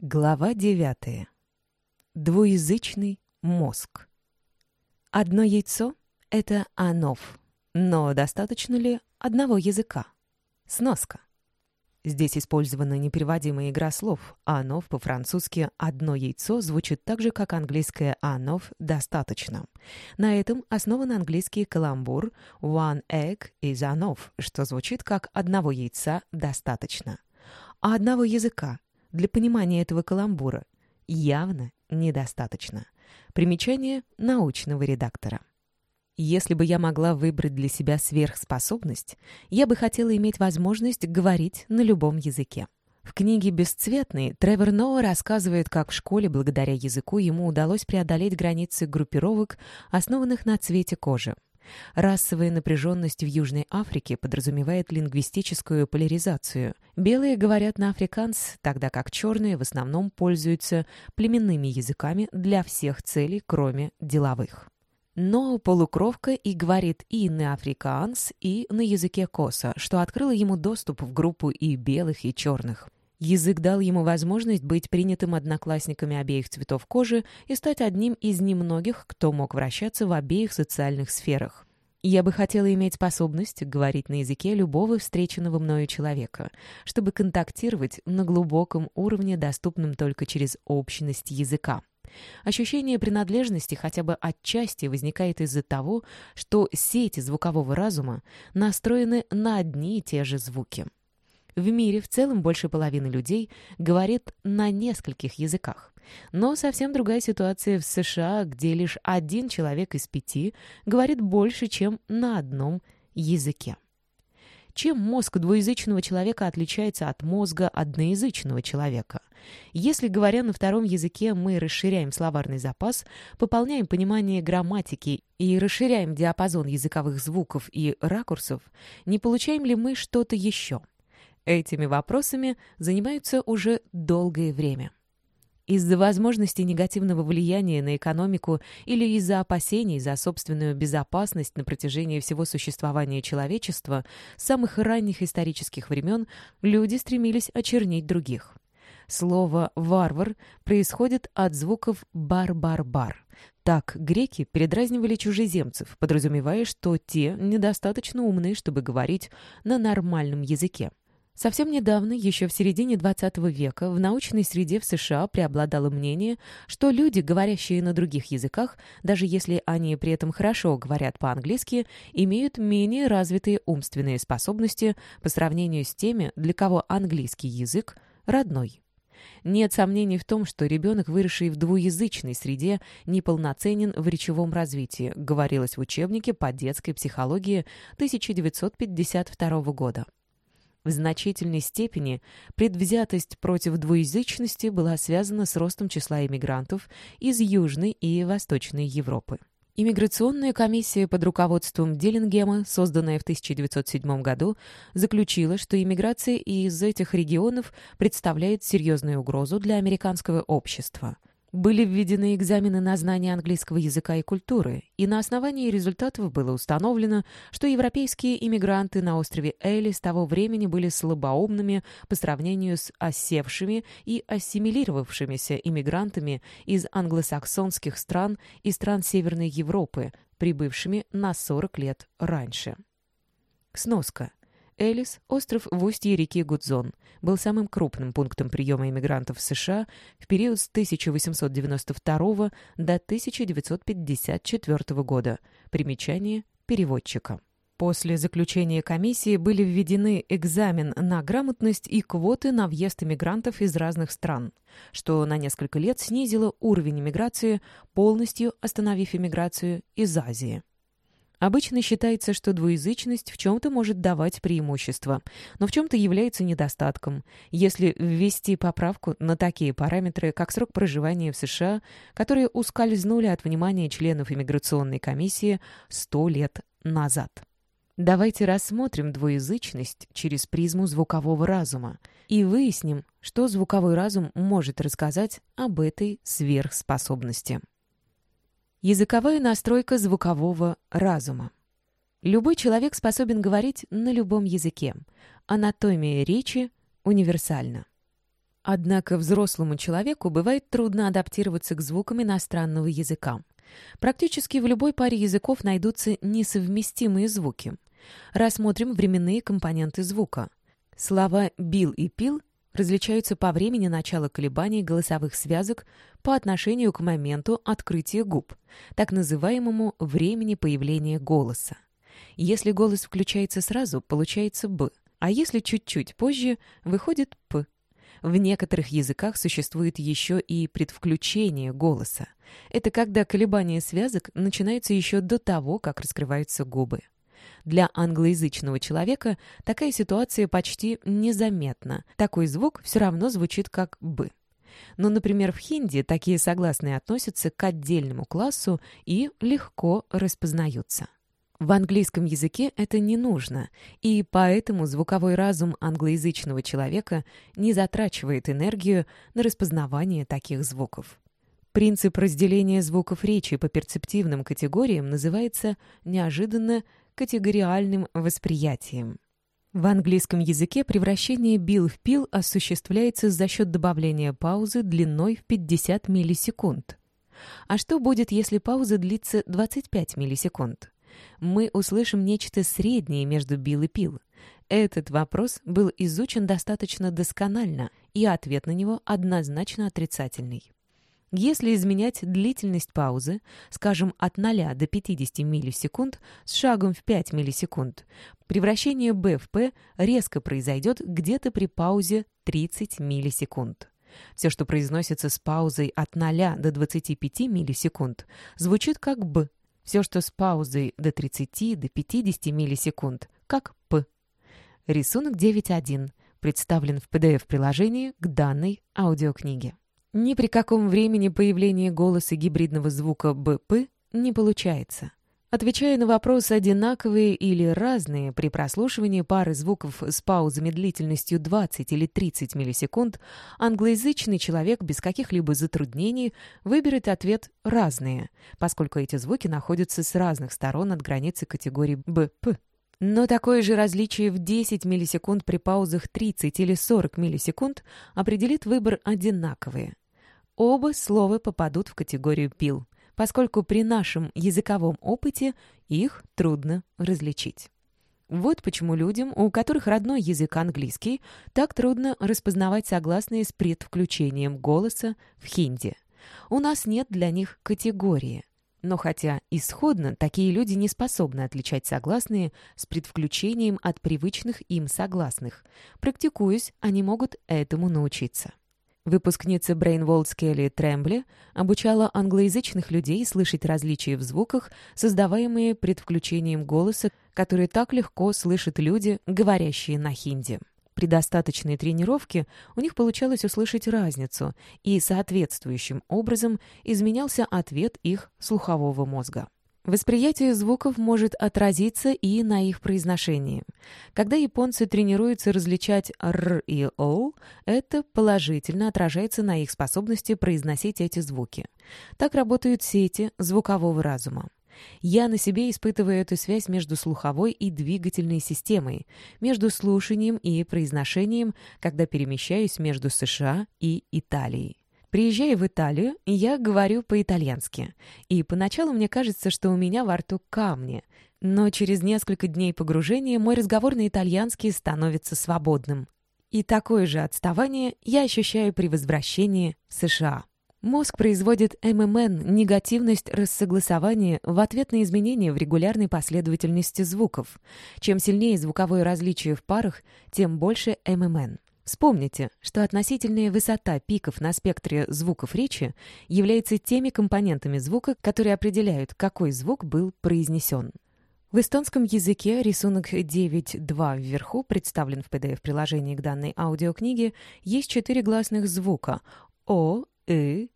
Глава 9. Двуязычный мозг. Одно яйцо — это анов, но достаточно ли одного языка? Сноска. Здесь использована непереводимая игра слов. Анов по-французски «одно яйцо» звучит так же, как английское анов «достаточно». На этом основан английский каламбур «one egg is enough», что звучит как «одного яйца достаточно». А одного языка для понимания этого каламбура явно недостаточно. Примечание научного редактора. Если бы я могла выбрать для себя сверхспособность, я бы хотела иметь возможность говорить на любом языке. В книге «Бесцветный» Тревор Ноа рассказывает, как в школе благодаря языку ему удалось преодолеть границы группировок, основанных на цвете кожи. Расовая напряженность в Южной Африке подразумевает лингвистическую поляризацию. Белые говорят на африканс, тогда как черные в основном пользуются племенными языками для всех целей, кроме деловых. Но полукровка и говорит и на африкаанс, и на языке коса, что открыло ему доступ в группу и белых, и черных. Язык дал ему возможность быть принятым одноклассниками обеих цветов кожи и стать одним из немногих, кто мог вращаться в обеих социальных сферах. Я бы хотела иметь способность говорить на языке любого встреченного мною человека, чтобы контактировать на глубоком уровне, доступном только через общность языка. Ощущение принадлежности хотя бы отчасти возникает из-за того, что сети звукового разума настроены на одни и те же звуки. В мире в целом больше половины людей говорит на нескольких языках. Но совсем другая ситуация в США, где лишь 1 человек из 5 говорит больше, чем на одном языке. Чем мозг двуязычного человека отличается от мозга одноязычного человека? Если, говоря на втором языке, мы расширяем словарный запас, пополняем понимание грамматики и расширяем диапазон языковых звуков и ракурсов, не получаем ли мы что-то еще? Этими вопросами занимаются уже долгое время. Из-за возможности негативного влияния на экономику или из-за опасений за собственную безопасность на протяжении всего существования человечества с самых ранних исторических времен люди стремились очернить других. Слово «варвар» происходит от звуков «бар-бар-бар». Так греки передразнивали чужеземцев, подразумевая, что те недостаточно умны, чтобы говорить на нормальном языке. Совсем недавно, еще в середине XX века, в научной среде в США преобладало мнение, что люди, говорящие на других языках, даже если они при этом хорошо говорят по-английски, имеют менее развитые умственные способности по сравнению с теми, для кого английский язык родной. Нет сомнений в том, что ребенок, выросший в двуязычной среде, неполноценен в речевом развитии, говорилось в учебнике по детской психологии 1952 года. В значительной степени предвзятость против двуязычности была связана с ростом числа иммигрантов из Южной и Восточной Европы. Иммиграционная комиссия под руководством Диллингема, созданная в 1907 году, заключила, что иммиграция из этих регионов представляет серьезную угрозу для американского общества. Были введены экзамены на знание английского языка и культуры, и на основании результатов было установлено, что европейские иммигранты на острове Эллис того времени были слабоумными по сравнению с осевшими и ассимилировавшимися иммигрантами из англосаксонских стран и стран Северной Европы, прибывшими на 40 лет раньше. Сноска. Эллис, остров в устье реки Гудзон, был самым крупным пунктом приема иммигрантов в США в период с 1892 до 1954 года. Примечание переводчика. После заключения комиссии были введены экзамен на грамотность и квоты на въезд иммигрантов из разных стран, что на несколько лет снизило уровень иммиграции, полностью остановив иммиграцию из Азии. Обычно считается, что двуязычность в чем-то может давать преимущество, но в чем-то является недостатком, если ввести поправку на такие параметры, как срок проживания в США, которые ускользнули от внимания членов иммиграционной комиссии 100 лет назад. Давайте рассмотрим двуязычность через призму звукового разума и выясним, что звуковой разум может рассказать об этой сверхспособности. Языковая настройка звукового разума. Любой человек способен говорить на любом языке. Анатомия речи универсальна. Однако взрослому человеку бывает трудно адаптироваться к звукам иностранного языка. Практически в любой паре языков найдутся несовместимые звуки. Рассмотрим временные компоненты звука. Слова «бил» и «пил» различаются по времени начала колебаний голосовых связок по отношению к моменту открытия губ, так называемому времени появления голоса. Если голос включается сразу, получается «б», а если чуть-чуть позже, выходит «п». В некоторых языках существует еще и предвключение голоса. Это когда колебания связок начинаются еще до того, как раскрываются губы. Для англоязычного человека такая ситуация почти незаметна. Такой звук все равно звучит как «б». Но, например, в хинди такие согласные относятся к отдельному классу и легко распознаются. В английском языке это не нужно, и поэтому звуковой разум англоязычного человека не затрачивает энергию на распознавание таких звуков. Принцип разделения звуков речи по перцептивным категориям называется неожиданно категориальным восприятием. В английском языке превращение «бил» в «пил» осуществляется за счет добавления паузы длиной в 50 миллисекунд. А что будет, если пауза длится 25 миллисекунд? Мы услышим нечто среднее между «бил» и «пил». Этот вопрос был изучен достаточно досконально, и ответ на него однозначно отрицательный. Если изменять длительность паузы, скажем, от 0 до 50 миллисекунд с шагом в 5 миллисекунд, превращение «б» в «п» резко произойдет где-то при паузе 30 миллисекунд. Все, что произносится с паузой от 0 до 25 миллисекунд, звучит как «б». Все, что с паузой до 30 до 50 миллисекунд, как «п». Рисунок 9.1 представлен в PDF-приложении к данной аудиокниге. Ни при каком времени появления голоса гибридного звука «б-п» не получается. Отвечая на вопрос «одинаковые или разные» при прослушивании пары звуков с паузами длительностью 20 или 30 миллисекунд, англоязычный человек без каких-либо затруднений выберет ответ «разные», поскольку эти звуки находятся с разных сторон от границы категории «б-п». Но такое же различие в 10 миллисекунд при паузах 30 или 40 миллисекунд определит выбор «одинаковые». Оба слова попадут в категорию «пил», поскольку при нашем языковом опыте их трудно различить. Вот почему людям, у которых родной язык английский, так трудно распознавать согласные с предвключением голоса в хинди. У нас нет для них категории. Но хотя исходно такие люди не способны отличать согласные с предвключением от привычных им согласных, практикуясь, они могут этому научиться. Выпускница Брейнволд Келли Трембли обучала англоязычных людей слышать различия в звуках, создаваемые предвключением голоса, которые так легко слышат люди, говорящие на хинди. При достаточной тренировке у них получалось услышать разницу, и соответствующим образом изменялся ответ их слухового мозга. Восприятие звуков может отразиться и на их произношении. Когда японцы тренируются различать «р» и «о», это положительно отражается на их способности произносить эти звуки. Так работают сети звукового разума. Я на себе испытываю эту связь между слуховой и двигательной системой, между слушанием и произношением, когда перемещаюсь между США и Италией. Приезжая в Италию, я говорю по-итальянски, и поначалу мне кажется, что у меня во рту камни, но через несколько дней погружения мой разговор на итальянский становится свободным. И такое же отставание я ощущаю при возвращении в США. Мозг производит ММН, негативность рассогласования, в ответ на изменения в регулярной последовательности звуков. Чем сильнее звуковое различие в парах, тем больше ММН. Вспомните, что относительная высота пиков на спектре звуков речи является теми компонентами звука, которые определяют, какой звук был произнесен. В эстонском языке рисунок 9.2 вверху представлен в PDF-приложении к данной аудиокниге. Есть 4 гласных звука «о», «ы»,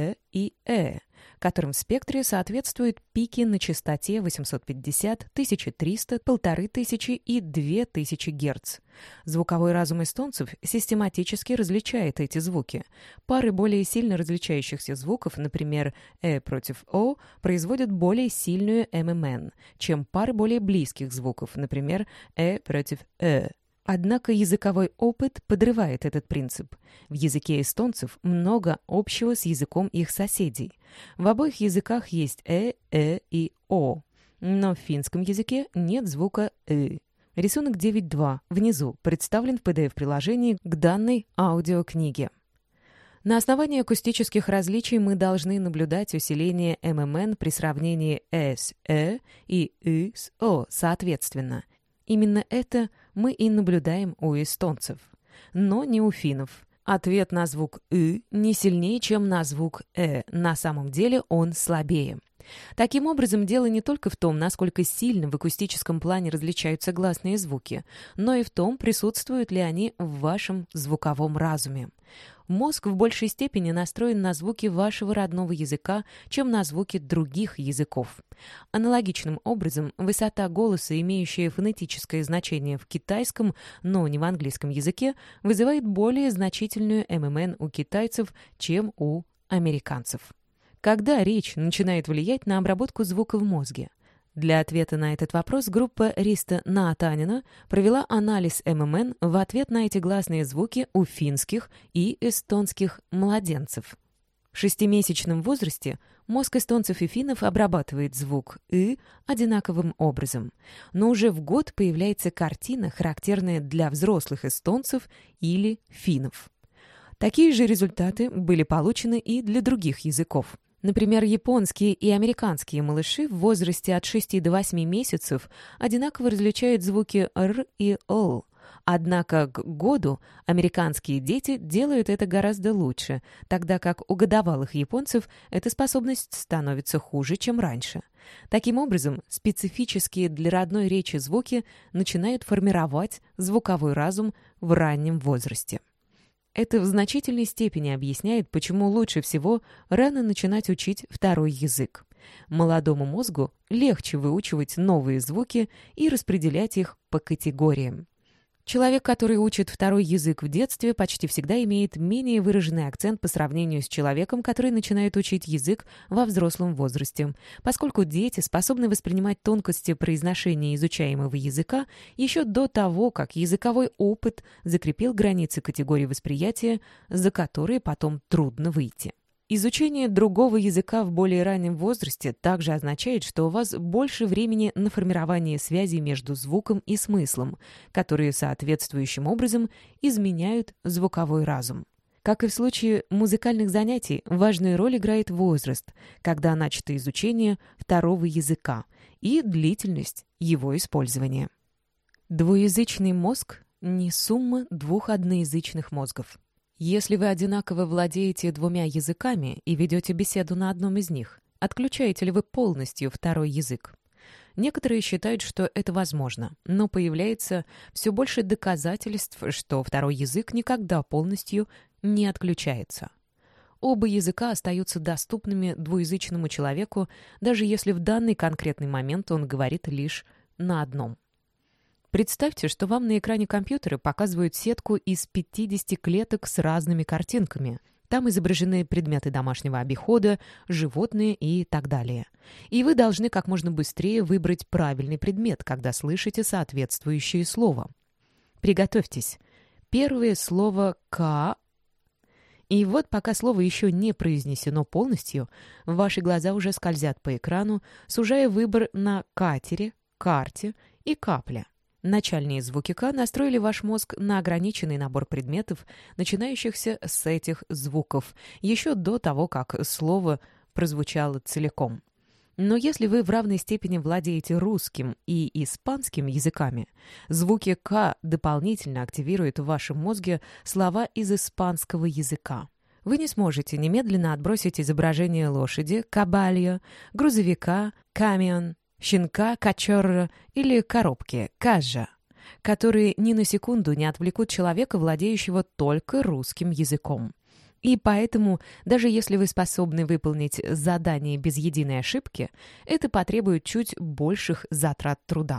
и которым в спектре соответствуют пики на частоте 850, 1300, 1500 и 2000 Гц. Звуковой разум эстонцев систематически различает эти звуки. Пары более сильно различающихся звуков, например, против «о», производят более сильную ММН, чем пары более близких звуков, например, против Однако языковой опыт подрывает этот принцип. В языке эстонцев много общего с языком их соседей. В обоих языках есть и о, но в финском языке нет звука Рисунок 9.2 внизу представлен в PDF-приложении к данной аудиокниге. На основании акустических различий мы должны наблюдать усиление ММН при сравнении с и с о соответственно. Именно это мы и наблюдаем у эстонцев. Но не у финнов. Ответ на звук не сильнее, чем на звук На самом деле он слабее. Таким образом, дело не только в том, насколько сильно в акустическом плане различаются гласные звуки, но и в том, присутствуют ли они в вашем звуковом разуме. Мозг в большей степени настроен на звуки вашего родного языка, чем на звуки других языков. Аналогичным образом, высота голоса, имеющая фонетическое значение в китайском, но не в английском языке, вызывает более значительную ММН у китайцев, чем у американцев. Когда речь начинает влиять на обработку звука в мозге? Для ответа на этот вопрос группа Риста Наатанина провела анализ ММН в ответ на эти гласные звуки у финских и эстонских младенцев. В 6-месячном возрасте мозг эстонцев и финнов обрабатывает звук одинаковым образом, но уже в год появляется картина, характерная для взрослых эстонцев или финнов. Такие же результаты были получены и для других языков. Например, японские и американские малыши в возрасте от 6 до 8 месяцев одинаково различают звуки «р» и «л». Однако к году американские дети делают это гораздо лучше, тогда как у годовалых японцев эта способность становится хуже, чем раньше. Таким образом, специфические для родной речи звуки начинают формировать звуковой разум в раннем возрасте. Это в значительной степени объясняет, почему лучше всего рано начинать учить второй язык. Молодому мозгу легче выучивать новые звуки и распределять их по категориям. Человек, который учит второй язык в детстве, почти всегда имеет менее выраженный акцент по сравнению с человеком, который начинает учить язык во взрослом возрасте, поскольку дети способны воспринимать тонкости произношения изучаемого языка еще до того, как языковой опыт закрепил границы категории восприятия, за которые потом трудно выйти. Изучение другого языка в более раннем возрасте также означает, что у вас больше времени на формирование связей между звуком и смыслом, которые соответствующим образом изменяют звуковой разум. Как и в случае музыкальных занятий, важную роль играет возраст, когда начато изучение второго языка, и длительность его использования. Двуязычный мозг – не сумма двух одноязычных мозгов. Если вы одинаково владеете двумя языками и ведете беседу на одном из них, отключаете ли вы полностью второй язык? Некоторые считают, что это возможно, но появляется все больше доказательств, что второй язык никогда полностью не отключается. Оба языка остаются доступными двуязычному человеку, даже если в данный конкретный момент он говорит лишь на одном. Представьте, что вам на экране компьютера показывают сетку из 50 клеток с разными картинками. Там изображены предметы домашнего обихода, животные и так далее. И вы должны как можно быстрее выбрать правильный предмет, когда слышите соответствующее слово. Приготовьтесь. Первое слово «ка». И вот пока слово еще не произнесено полностью, ваши глаза уже скользят по экрану, сужая выбор на катере, карте и капле. Начальные звуки «к» настроили ваш мозг на ограниченный набор предметов, начинающихся с этих звуков, еще до того, как слово прозвучало целиком. Но если вы в равной степени владеете русским и испанским языками, звуки «к» дополнительно активируют в вашем мозге слова из испанского языка. Вы не сможете немедленно отбросить изображение лошади, кабальо, грузовика, камион, щенка, качорро или коробки, кажа, которые ни на секунду не отвлекут человека, владеющего только русским языком. И поэтому, даже если вы способны выполнить задание без единой ошибки, это потребует чуть больших затрат труда.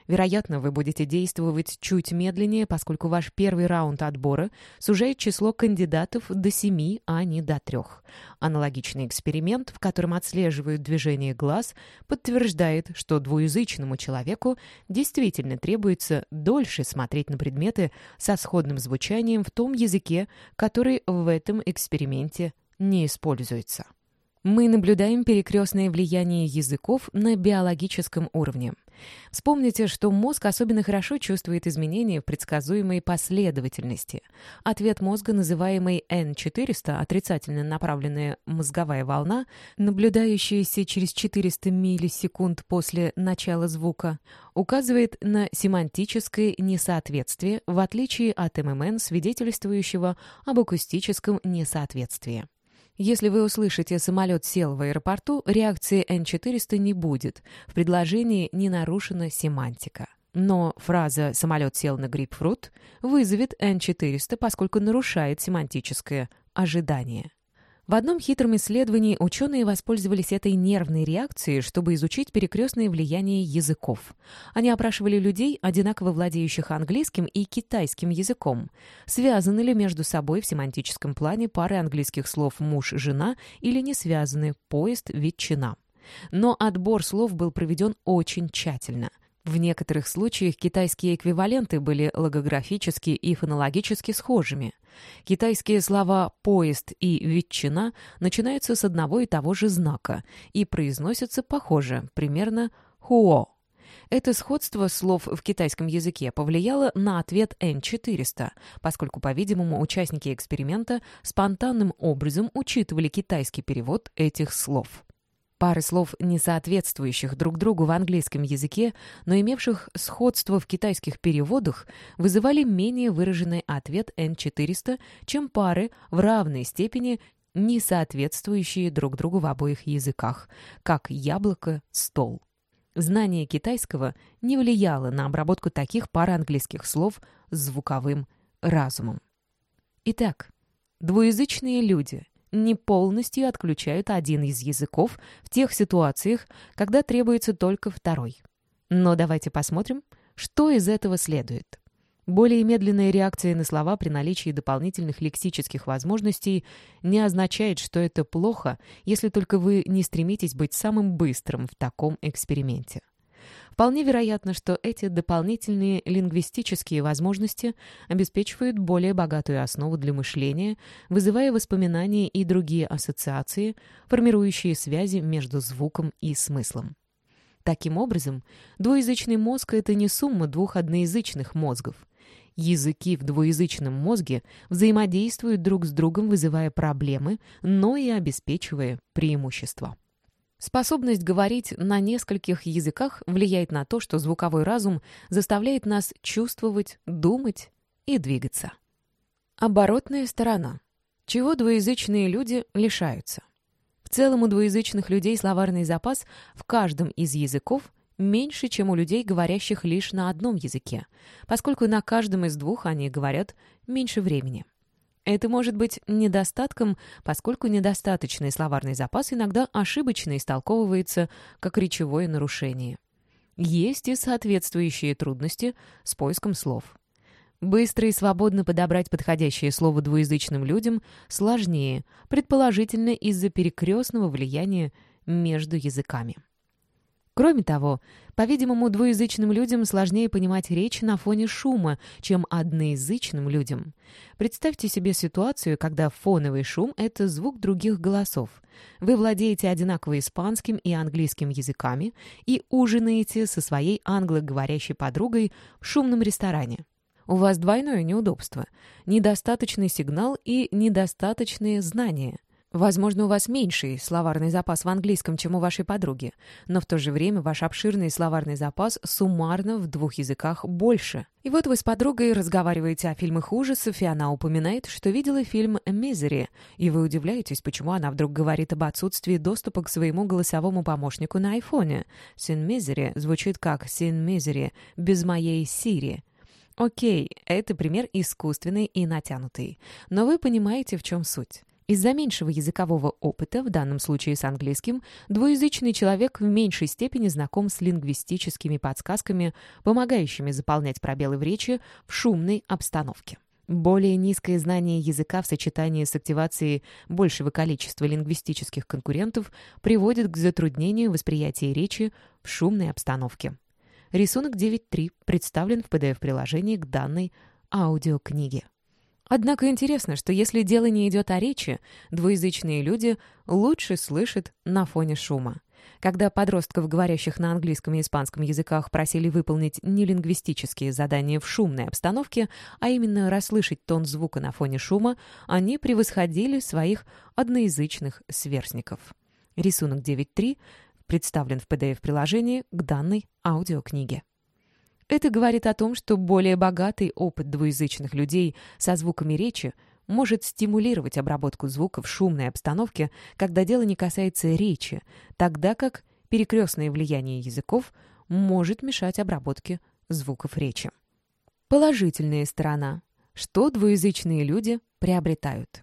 Вероятно, вы будете действовать чуть медленнее, поскольку ваш первый раунд отбора сужает число кандидатов до 7, а не до 3. Аналогичный эксперимент, в котором отслеживают движение глаз, подтверждает, что двуязычному человеку действительно требуется дольше смотреть на предметы со сходным звучанием в том языке, который в этом эксперименте не используется. Мы наблюдаем перекрестное влияние языков на биологическом уровне. Вспомните, что мозг особенно хорошо чувствует изменения в предсказуемой последовательности. Ответ мозга, называемый N400, отрицательно направленная мозговая волна, наблюдающаяся через 400 миллисекунд после начала звука, указывает на семантическое несоответствие, в отличие от ММН, свидетельствующего об акустическом несоответствии. Если вы услышите «самолет сел в аэропорту», реакции N400 не будет. В предложении не нарушена семантика. Но фраза «самолет сел на грейпфрут» вызовет N400, поскольку нарушает семантическое ожидание. В одном хитром исследовании ученые воспользовались этой нервной реакцией, чтобы изучить перекрестное влияние языков. Они опрашивали людей, одинаково владеющих английским и китайским языком. Связаны ли между собой в семантическом плане пары английских слов «муж-жена» или не связаны «поезд», «ветчина». Но отбор слов был проведен очень тщательно. В некоторых случаях китайские эквиваленты были логографически и фонологически схожими. Китайские слова «поезд» и «ветчина» начинаются с одного и того же знака и произносятся похоже, примерно «хуо». Это сходство слов в китайском языке повлияло на ответ N400, поскольку, по-видимому, участники эксперимента спонтанным образом учитывали китайский перевод этих слов. Пары слов, не соответствующих друг другу в английском языке, но имевших сходство в китайских переводах, вызывали менее выраженный ответ N400, чем пары в равной степени не соответствующие друг другу в обоих языках, как яблоко, стол. Знание китайского не влияло на обработку таких пар английских слов с звуковым разумом. Итак, двуязычные люди не полностью отключают один из языков в тех ситуациях, когда требуется только второй. Но давайте посмотрим, что из этого следует. Более медленная реакция на слова при наличии дополнительных лексических возможностей не означает, что это плохо, если только вы не стремитесь быть самым быстрым в таком эксперименте. Вполне вероятно, что эти дополнительные лингвистические возможности обеспечивают более богатую основу для мышления, вызывая воспоминания и другие ассоциации, формирующие связи между звуком и смыслом. Таким образом, двуязычный мозг — это не сумма двух одноязычных мозгов. Языки в двуязычном мозге взаимодействуют друг с другом, вызывая проблемы, но и обеспечивая преимущества. Способность говорить на нескольких языках влияет на то, что звуковой разум заставляет нас чувствовать, думать и двигаться. Оборотная сторона. Чего двуязычные люди лишаются? В целом у двуязычных людей словарный запас в каждом из языков меньше, чем у людей, говорящих лишь на одном языке, поскольку на каждом из двух они говорят меньше времени. Это может быть недостатком, поскольку недостаточный словарный запас иногда ошибочно истолковывается как речевое нарушение. Есть и соответствующие трудности с поиском слов. Быстро и свободно подобрать подходящее слово двуязычным людям сложнее, предположительно из-за перекрестного влияния между языками. Кроме того, по-видимому, двуязычным людям сложнее понимать речь на фоне шума, чем одноязычным людям. Представьте себе ситуацию, когда фоновый шум — это звук других голосов. Вы владеете одинаково испанским и английским языками и ужинаете со своей англоговорящей подругой в шумном ресторане. У вас двойное неудобство — недостаточный сигнал и недостаточные знания. Возможно, у вас меньший словарный запас в английском, чем у вашей подруги, но в то же время ваш обширный словарный запас суммарно в двух языках больше. И вот вы с подругой разговариваете о фильмах ужасов, и она упоминает, что видела фильм «Мизери», и вы удивляетесь, почему она вдруг говорит об отсутствии доступа к своему голосовому помощнику на айфоне. «Sin Misery» звучит как «Sin Misery» без моей Siri. Окей, это пример искусственный и натянутый, но вы понимаете, в чем суть. Из-за меньшего языкового опыта, в данном случае с английским, двуязычный человек в меньшей степени знаком с лингвистическими подсказками, помогающими заполнять пробелы в речи в шумной обстановке. Более низкое знание языка в сочетании с активацией большего количества лингвистических конкурентов приводит к затруднению восприятия речи в шумной обстановке. Рисунок 9.3 представлен в PDF-приложении к данной аудиокниге. Однако интересно, что если дело не идет о речи, двуязычные люди лучше слышат на фоне шума. Когда подростков, говорящих на английском и испанском языках, просили выполнить не лингвистические задания в шумной обстановке, а именно расслышать тон звука на фоне шума, они превосходили своих одноязычных сверстников. Рисунок 9.3 представлен в PDF-приложении к данной аудиокниге. Это говорит о том, что более богатый опыт двуязычных людей со звуками речи может стимулировать обработку звука в шумной обстановке, когда дело не касается речи, тогда как перекрестное влияние языков может мешать обработке звуков речи. Положительная сторона. Что двуязычные люди приобретают?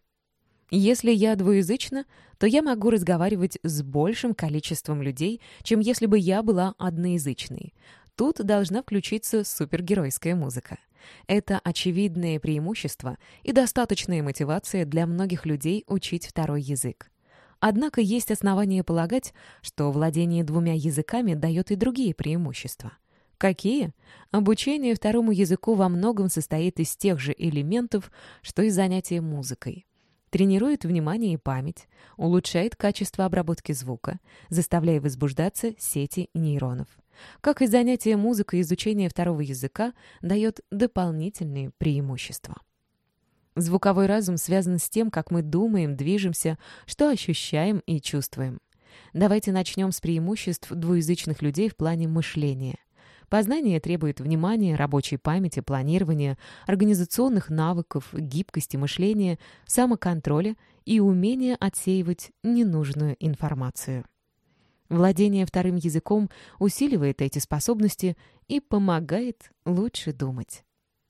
Если я двуязычна, то я могу разговаривать с большим количеством людей, чем если бы я была одноязычной. Тут должна включиться супергеройская музыка. Это очевидное преимущество и достаточная мотивация для многих людей учить второй язык. Однако есть основания полагать, что владение двумя языками дает и другие преимущества. Какие? Обучение второму языку во многом состоит из тех же элементов, что и занятие музыкой. Тренирует внимание и память, улучшает качество обработки звука, заставляя возбуждаться сети нейронов. Как и занятие музыкой, изучение второго языка дает дополнительные преимущества. Звуковой разум связан с тем, как мы думаем, движемся, что ощущаем и чувствуем. Давайте начнем с преимуществ двуязычных людей в плане мышления. Познание требует внимания, рабочей памяти, планирования, организационных навыков, гибкости мышления, самоконтроля и умения отсеивать ненужную информацию. Владение вторым языком усиливает эти способности и помогает лучше думать.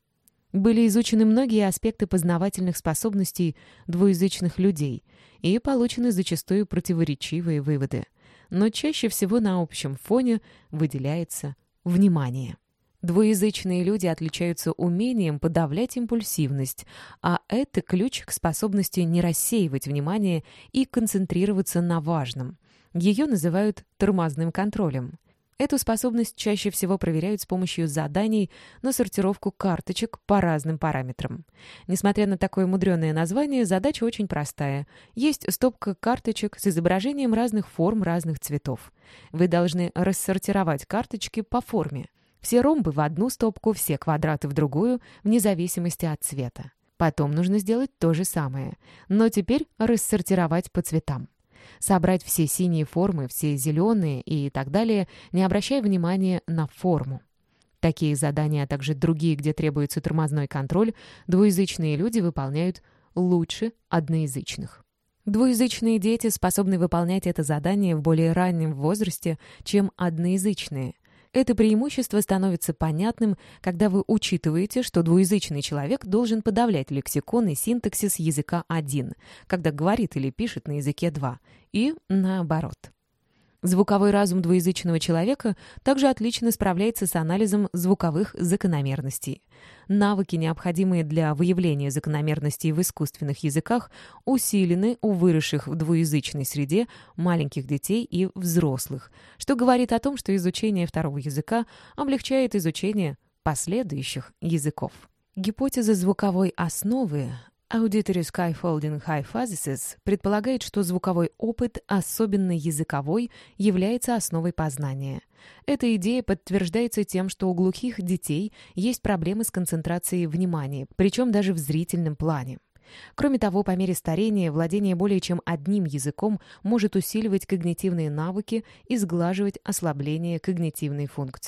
Были изучены многие аспекты познавательных способностей двуязычных людей и получены зачастую противоречивые выводы, но чаще всего на общем фоне выделяется внимание. Двуязычные люди отличаются умением подавлять импульсивность, а это ключ к способности не рассеивать внимание и концентрироваться на важном. Ее называют тормозным контролем. Эту способность чаще всего проверяют с помощью заданий на сортировку карточек по разным параметрам. Несмотря на такое мудреное название, задача очень простая. Есть стопка карточек с изображением разных форм, разных цветов. Вы должны рассортировать карточки по форме. Все ромбы в одну стопку, все квадраты в другую, вне зависимости от цвета. Потом нужно сделать то же самое, но теперь рассортировать по цветам. Собрать все синие формы, все зеленые и так далее, не обращая внимания на форму. Такие задания, а также другие, где требуется тормозной контроль, двуязычные люди выполняют лучше одноязычных. Двуязычные дети способны выполнять это задание в более раннем возрасте, чем одноязычные. Это преимущество становится понятным, когда вы учитываете, что двуязычный человек должен подавлять лексикон и синтаксис языка 1, когда говорит или пишет на языке 2, и наоборот. Звуковой разум двуязычного человека также отлично справляется с анализом звуковых закономерностей. Навыки, необходимые для выявления закономерностей в искусственных языках, усилены у выросших в двуязычной среде маленьких детей и взрослых, что говорит о том, что изучение второго языка облегчает изучение последующих языков. Гипотеза звуковой основы Auditory Scaffolding Hypothesis предполагает, что звуковой опыт, особенно языковой, является основой познания. Эта идея подтверждается тем, что у глухих детей есть проблемы с концентрацией внимания, причем даже в зрительном плане. Кроме того, по мере старения владение более чем одним языком может усиливать когнитивные навыки и сглаживать ослабление когнитивной функции.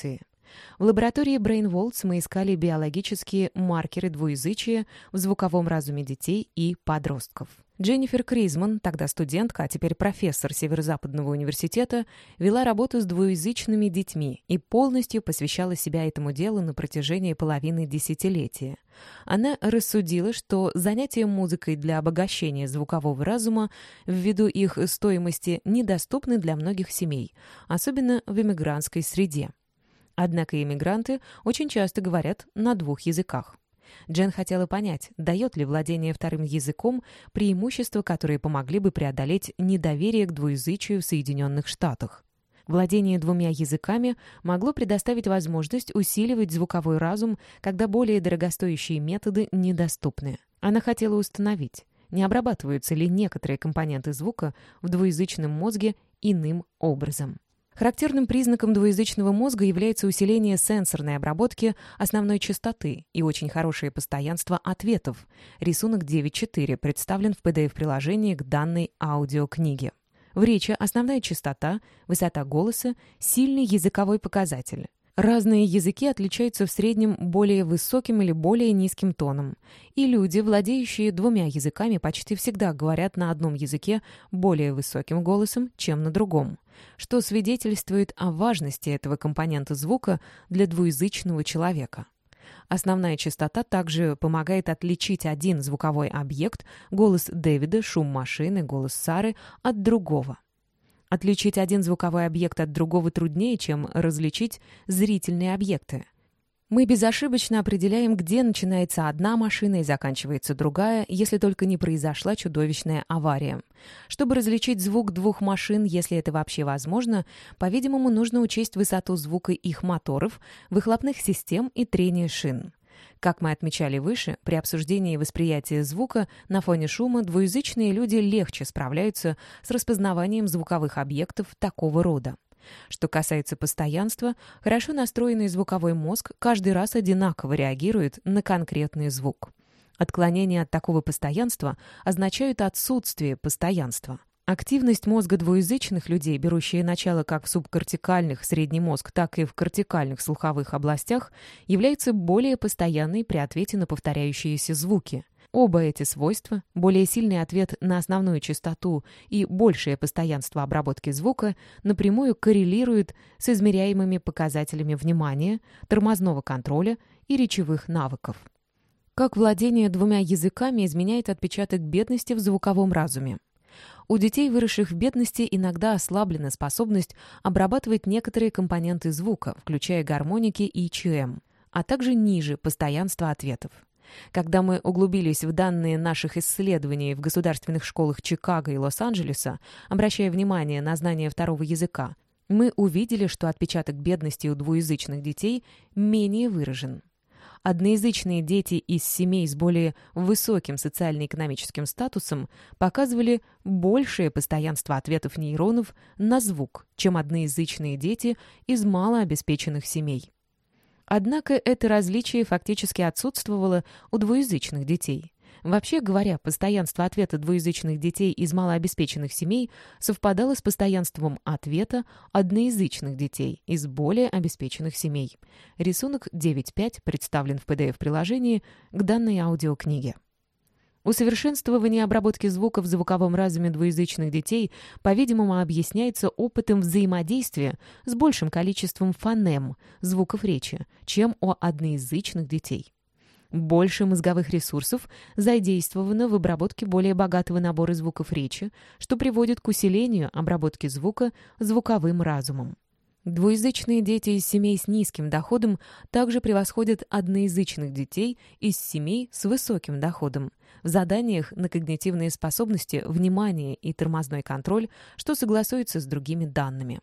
В лаборатории Brainwolds мы искали биологические маркеры двуязычия в звуковом разуме детей и подростков. Дженнифер Кризман, тогда студентка, а теперь профессор Северо-Западного университета, вела работу с двуязычными детьми и полностью посвящала себя этому делу на протяжении половины десятилетия. Она рассудила, что занятия музыкой для обогащения звукового разума ввиду их стоимости недоступны для многих семей, особенно в иммигрантской среде. Однако иммигранты очень часто говорят на двух языках. Джен хотела понять, дает ли владение вторым языком преимущества, которые помогли бы преодолеть недоверие к двуязычию в Соединенных Штатах. Владение двумя языками могло предоставить возможность усиливать звуковой разум, когда более дорогостоящие методы недоступны. Она хотела установить, не обрабатываются ли некоторые компоненты звука в двуязычном мозге иным образом. Характерным признаком двуязычного мозга является усиление сенсорной обработки основной частоты и очень хорошее постоянство ответов. Рисунок 9.4 представлен в PDF-приложении к данной аудиокниге. В речи основная частота, высота голоса – сильный языковой показатель. Разные языки отличаются в среднем более высоким или более низким тоном, и люди, владеющие двумя языками, почти всегда говорят на одном языке более высоким голосом, чем на другом, что свидетельствует о важности этого компонента звука для двуязычного человека. Основная частота также помогает отличить один звуковой объект, голос Дэвида, шум машины, голос Сары, от другого. Отличить один звуковой объект от другого труднее, чем различить зрительные объекты. Мы безошибочно определяем, где начинается одна машина и заканчивается другая, если только не произошла чудовищная авария. Чтобы различить звук двух машин, если это вообще возможно, по-видимому, нужно учесть высоту звука их моторов, выхлопных систем и трения шин. Как мы отмечали выше, при обсуждении восприятия звука на фоне шума двуязычные люди легче справляются с распознаванием звуковых объектов такого рода. Что касается постоянства, хорошо настроенный звуковой мозг каждый раз одинаково реагирует на конкретный звук. Отклонения от такого постоянства означают отсутствие постоянства. Активность мозга двуязычных людей, берущая начало как в субкортикальных средний мозг, так и в кортикальных слуховых областях, является более постоянной при ответе на повторяющиеся звуки. Оба эти свойства, более сильный ответ на основную частоту и большее постоянство обработки звука, напрямую коррелируют с измеряемыми показателями внимания, тормозного контроля и речевых навыков. Как владение двумя языками изменяет отпечаток бедности в звуковом разуме? У детей, выросших в бедности, иногда ослаблена способность обрабатывать некоторые компоненты звука, включая гармоники и ЧМ, а также ниже постоянства ответов. Когда мы углубились в данные наших исследований в государственных школах Чикаго и Лос-Анджелеса, обращая внимание на знание второго языка, мы увидели, что отпечаток бедности у двуязычных детей менее выражен. Одноязычные дети из семей с более высоким социально-экономическим статусом показывали большее постоянство ответов нейронов на звук, чем одноязычные дети из малообеспеченных семей. Однако это различие фактически отсутствовало у двуязычных детей. Вообще говоря, постоянство ответа двуязычных детей из малообеспеченных семей совпадало с постоянством ответа одноязычных детей из более обеспеченных семей. Рисунок 9.5 представлен в PDF-приложении к данной аудиокниге. Усовершенствование обработки звука в звуковом разуме двуязычных детей, по-видимому, объясняется опытом взаимодействия с большим количеством фонем, звуков речи, чем у одноязычных детей. Больше мозговых ресурсов задействовано в обработке более богатого набора звуков речи, что приводит к усилению обработки звука звуковым разумом. Двуязычные дети из семей с низким доходом также превосходят одноязычных детей из семей с высоким доходом в заданиях на когнитивные способности, внимание и тормозной контроль, что согласуется с другими данными.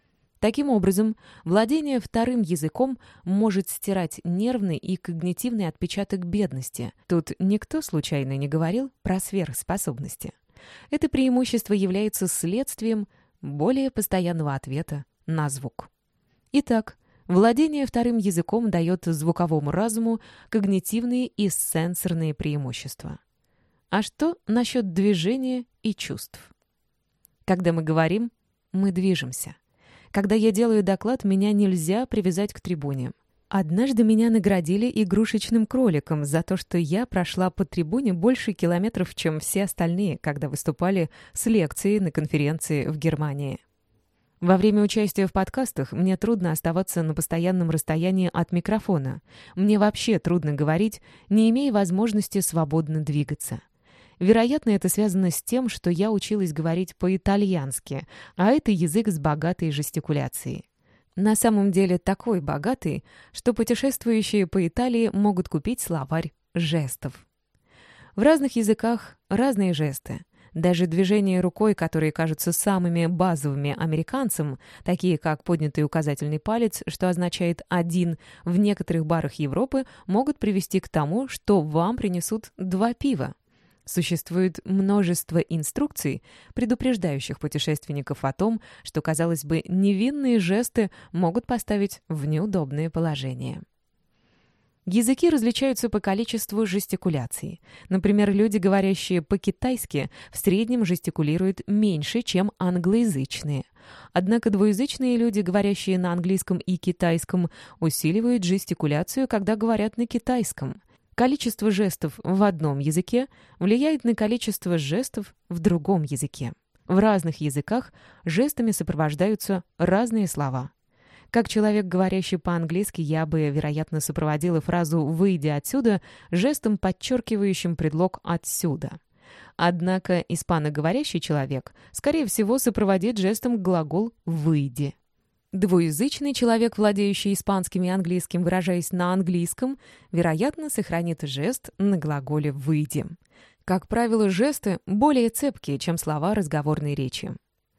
Таким образом, владение вторым языком может стирать нервный и когнитивный отпечаток бедности. Тут никто случайно не говорил про сверхспособности. Это преимущество является следствием более постоянного ответа на звук. Итак, владение вторым языком дает звуковому разуму когнитивные и сенсорные преимущества. А что насчет движения и чувств? Когда мы говорим, мы движемся. Когда я делаю доклад, меня нельзя привязать к трибуне. Однажды меня наградили игрушечным кроликом за то, что я прошла по трибуне больше километров, чем все остальные, когда выступали с лекцией на конференции в Германии. Во время участия в подкастах мне трудно оставаться на постоянном расстоянии от микрофона. Мне вообще трудно говорить, не имея возможности свободно двигаться. Вероятно, это связано с тем, что я училась говорить по-итальянски, а это язык с богатой жестикуляцией. На самом деле такой богатый, что путешествующие по Италии могут купить словарь жестов. В разных языках разные жесты. Даже движения рукой, которые кажутся самыми базовыми американцам, такие как поднятый указательный палец, что означает «один», в некоторых барах Европы могут привести к тому, что вам принесут 2 пива. Существует множество инструкций, предупреждающих путешественников о том, что, казалось бы, невинные жесты могут поставить в неудобное положение. Языки различаются по количеству жестикуляций. Например, люди, говорящие по-китайски, в среднем жестикулируют меньше, чем англоязычные. Однако двуязычные люди, говорящие на английском и китайском, усиливают жестикуляцию, когда говорят на китайском. Количество жестов в одном языке влияет на количество жестов в другом языке. В разных языках жестами сопровождаются разные слова. Как человек, говорящий по-английски, я бы, вероятно, сопроводила фразу «выйди отсюда» жестом, подчеркивающим предлог «отсюда». Однако испаноговорящий человек, скорее всего, сопроводит жестом глагол «выйди». Двуязычный человек, владеющий испанским и английским, выражаясь на английском, вероятно, сохранит жест на глаголе «выйди». Как правило, жесты более цепкие, чем слова разговорной речи.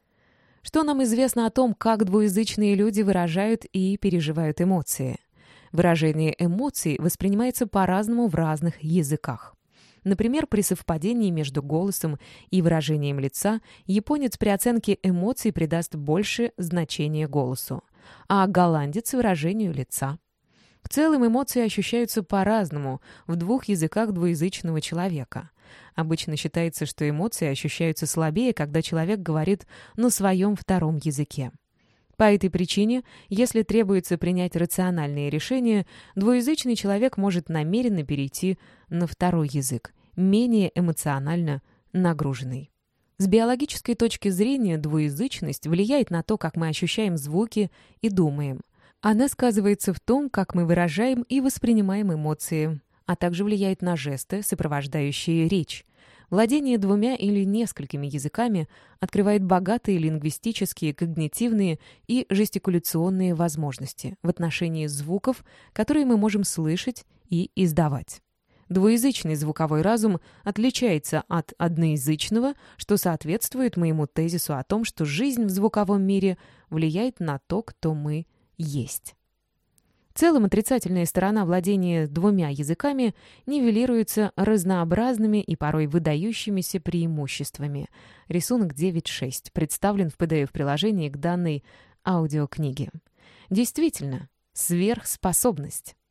Что нам известно о том, как двуязычные люди выражают и переживают эмоции? Выражение эмоций воспринимается по-разному в разных языках. Например, при совпадении между голосом и выражением лица японец при оценке эмоций придаст больше значения голосу, а голландец — выражению лица. В целом эмоции ощущаются по-разному в 2 языках двуязычного человека. Обычно считается, что эмоции ощущаются слабее, когда человек говорит на своем втором языке. По этой причине, если требуется принять рациональные решения, двуязычный человек может намеренно перейти на второй язык, менее эмоционально нагруженный. С биологической точки зрения двуязычность влияет на то, как мы ощущаем звуки и думаем. Она сказывается в том, как мы выражаем и воспринимаем эмоции, а также влияет на жесты, сопровождающие речь. Владение 2 или несколькими языками открывает богатые лингвистические, когнитивные и жестикуляционные возможности в отношении звуков, которые мы можем слышать и издавать. Двуязычный звуковой разум отличается от одноязычного, что соответствует моему тезису о том, что жизнь в звуковом мире влияет на то, кто мы есть. В целом, отрицательная сторона владения 2 языками нивелируется разнообразными и порой выдающимися преимуществами. Рисунок 9.6 представлен в PDF-приложении к данной аудиокниге. Действительно, сверхспособность.